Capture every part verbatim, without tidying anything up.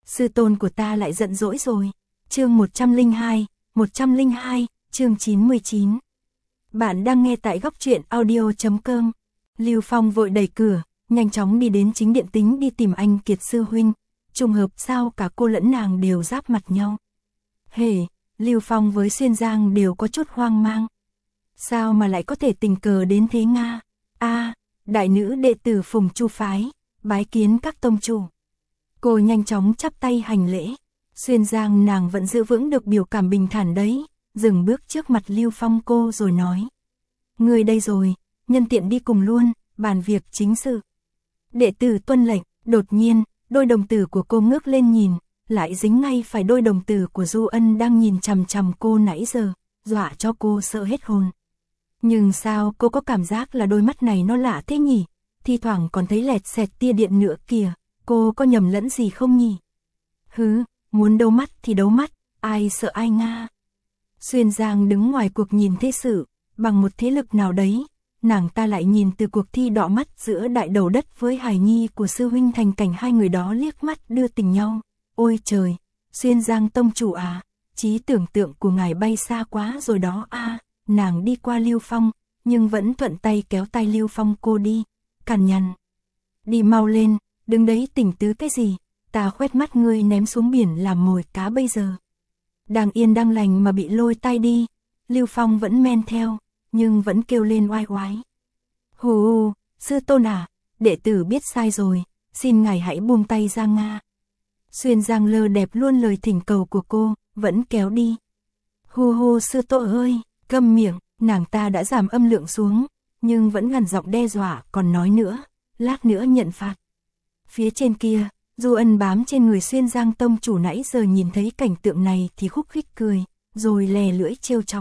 sư tôn của ta lại giận dỗi rồi. Chương một trăm lẻ hai, một trăm lẻ hai, chương chín mươi chín. Bạn đang nghe tại góc truyện audio chấm com. Lưu Phong vội đẩy cửa, nhanh chóng đi đến chính điện tính đi tìm anh Kiệt sư huynh. Trùng hợp sao cả cô lẫn nàng đều giáp mặt nhau. Hề, Lưu Phong với Xuyên Giang đều có chút hoang mang. Sao mà lại có thể tình cờ đến thế Nga? A, đại nữ đệ tử Phùng Chu phái, bái kiến các tông chủ. Cô nhanh chóng chắp tay hành lễ. Xuyên Giang nàng vẫn giữ vững được biểu cảm bình thản đấy, dừng bước trước mặt Lưu Phong cô rồi nói. Người đây rồi, nhân tiện đi cùng luôn, bàn việc chính sự. Đệ tử tuân lệnh, đột nhiên, đôi đồng tử của cô ngước lên nhìn, lại dính ngay phải đôi đồng tử của Du Ân đang nhìn chằm chằm cô nãy giờ, dọa cho cô sợ hết hồn. Nhưng sao cô có cảm giác là đôi mắt này nó lạ thế nhỉ, thi thoảng còn thấy lẹt xẹt tia điện nữa kìa, cô có nhầm lẫn gì không nhỉ? Hứ, muốn đấu mắt thì đấu mắt, ai sợ ai Nga. Xuyên Giang đứng ngoài cuộc nhìn thế sự, bằng một thế lực nào đấy, nàng ta lại nhìn từ cuộc thi đọ mắt giữa đại đầu đất với hài nhi của sư huynh thành cảnh hai người đó liếc mắt đưa tình nhau. Ôi trời, Xuyên Giang tông chủ à, trí tưởng tượng của ngài bay xa quá rồi đó a. Nàng đi qua Lưu Phong, nhưng vẫn thuận tay kéo tay Lưu Phong cô đi, cằn nhằn. Đi mau lên, đứng đấy tỉnh tứ cái gì, ta khoét mắt ngươi ném xuống biển làm mồi cá bây giờ. Đang yên đang lành mà bị lôi tay đi, Lưu Phong vẫn men theo, nhưng vẫn kêu lên oai oái. Hù hù, sư tôn à, đệ tử biết sai rồi, xin ngài hãy buông tay ra Nga. Xuyên Giang lơ đẹp luôn lời thỉnh cầu của cô, vẫn kéo đi. Hù hù sư tổ ơi, câm miệng, nàng ta đã giảm âm lượng xuống, nhưng vẫn gằn giọng đe dọa còn nói nữa, lát nữa nhận phạt. Phía trên kia, Du Ân bám trên người Xuyên Giang tông chủ nãy giờ nhìn thấy cảnh tượng này thì khúc khích cười, rồi lè lưỡi trêu chọc.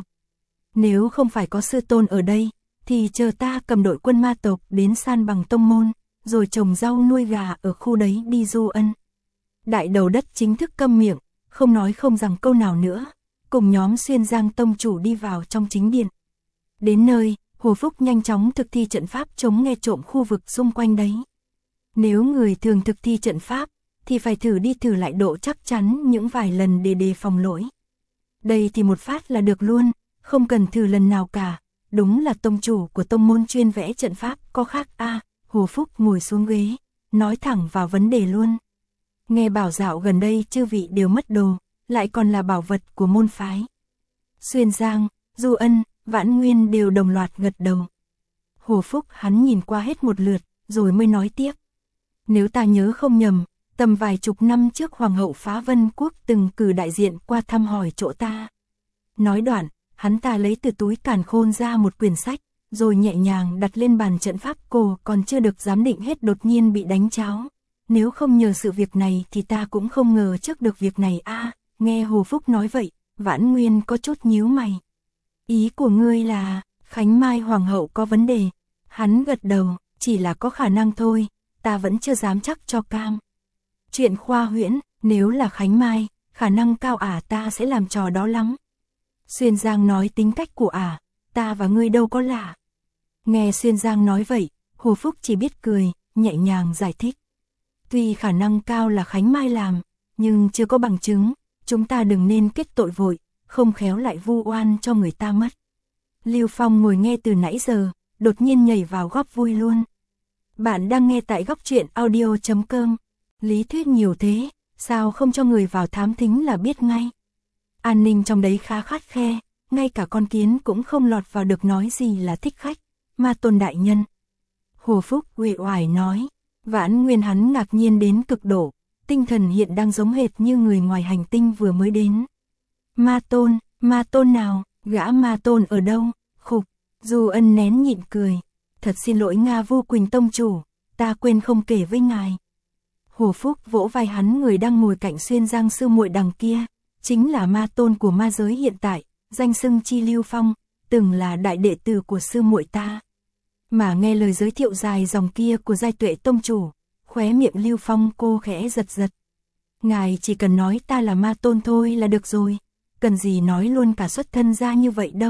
Nếu không phải có sư tôn ở đây, thì chờ ta cầm đội quân ma tộc đến san bằng tông môn, rồi trồng rau nuôi gà ở khu đấy đi Du Ân. Đại đầu đất chính thức câm miệng, không nói không rằng câu nào nữa, cùng nhóm Xuyên Giang tông chủ đi vào trong chính điện. Đến nơi, Hồ Phúc nhanh chóng thực thi trận pháp chống nghe trộm khu vực xung quanh đấy. Nếu người thường thực thi trận pháp, thì phải thử đi thử lại độ chắc chắn những vài lần để đề phòng lỗi. Đây thì một phát là được luôn, không cần thử lần nào cả, đúng là tông chủ của tông môn chuyên vẽ trận pháp có khác a. À, Hồ Phúc ngồi xuống ghế, nói thẳng vào vấn đề luôn. Nghe bảo dạo gần đây chư vị đều mất đồ, lại còn là bảo vật của môn phái. Xuyên Giang, Du Ân, Vãn Nguyên đều đồng loạt gật đầu. Hồ Phúc hắn nhìn qua hết một lượt, rồi mới nói tiếp. Nếu ta nhớ không nhầm, tầm vài chục năm trước Hoàng hậu Phá Vân Quốc từng cử đại diện qua thăm hỏi chỗ ta. Nói đoạn, hắn ta lấy từ túi càn khôn ra một quyển sách, rồi nhẹ nhàng đặt lên bàn trận pháp. Cô còn chưa được giám định hết đột nhiên bị đánh cháo. Nếu không nhờ sự việc này thì ta cũng không ngờ trước được việc này a. À, nghe Hồ Phúc nói vậy, Vãn Nguyên có chút nhíu mày. Ý của ngươi là, Khánh Mai Hoàng hậu có vấn đề. Hắn gật đầu, chỉ là có khả năng thôi, ta vẫn chưa dám chắc cho cam. Chuyện khoa huyễn, nếu là Khánh Mai, khả năng cao ả ta sẽ làm trò đó lắm. Xuyên Giang nói tính cách của ả, ta và ngươi đâu có lạ. Nghe Xuyên Giang nói vậy, Hồ Phúc chỉ biết cười, nhẹ nhàng giải thích. Tuy khả năng cao là Khánh Mai làm, nhưng chưa có bằng chứng, chúng ta đừng nên kết tội vội, không khéo lại vu oan cho người ta mất. Lưu Phong ngồi nghe từ nãy giờ, đột nhiên nhảy vào góp vui luôn. Bạn đang nghe tại góc truyện audio chấm com. Lý thuyết nhiều thế, sao không cho người vào thám thính là biết ngay. An ninh trong đấy khá khắt khe, ngay cả con kiến cũng không lọt vào được nói gì là thích khách. Ma Tôn đại nhân. Hồ Phúc uể oải nói. Vãn Nguyên hắn ngạc nhiên đến cực độ, tinh thần hiện đang giống hệt như người ngoài hành tinh vừa mới đến. Ma Tôn, Ma Tôn nào, gã Ma Tôn ở đâu? Khục, Du Ân nén nhịn cười. Thật xin lỗi Nga Vô Quỳnh tông chủ, ta quên không kể với ngài. Hồ Phúc vỗ vai hắn, người đang ngồi cạnh Xuyên Giang sư muội đằng kia, chính là Ma Tôn của ma giới hiện tại, danh xưng chi Lưu Phong, từng là đại đệ tử của sư muội ta. Mà nghe lời giới thiệu dài dòng kia của Giai Tuệ tông chủ, khóe miệng Lưu Phong cô khẽ giật giật. Ngài chỉ cần nói ta là Ma Tôn thôi là được rồi, cần gì nói luôn cả xuất thân ra như vậy đâu.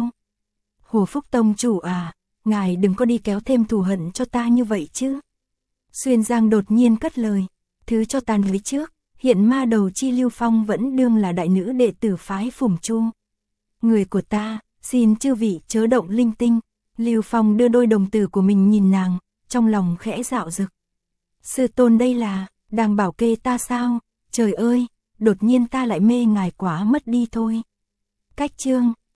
Hồ Phúc tông chủ à, ngài đừng có đi kéo thêm thù hận cho ta như vậy chứ. Xuyên Giang đột nhiên cất lời, thứ cho ta nói trước, hiện ma đầu chi Lưu Phong vẫn đương là đại nữ đệ tử phái Phùng Chu. Người của ta, xin chư vị chớ động linh tinh. Lưu Phong đưa đôi đồng tử của mình nhìn nàng, trong lòng khẽ dạo dực. Sư tôn đây là, đang bảo kê ta sao? Trời ơi, đột nhiên ta lại mê ngài quá mất đi thôi. Cách chương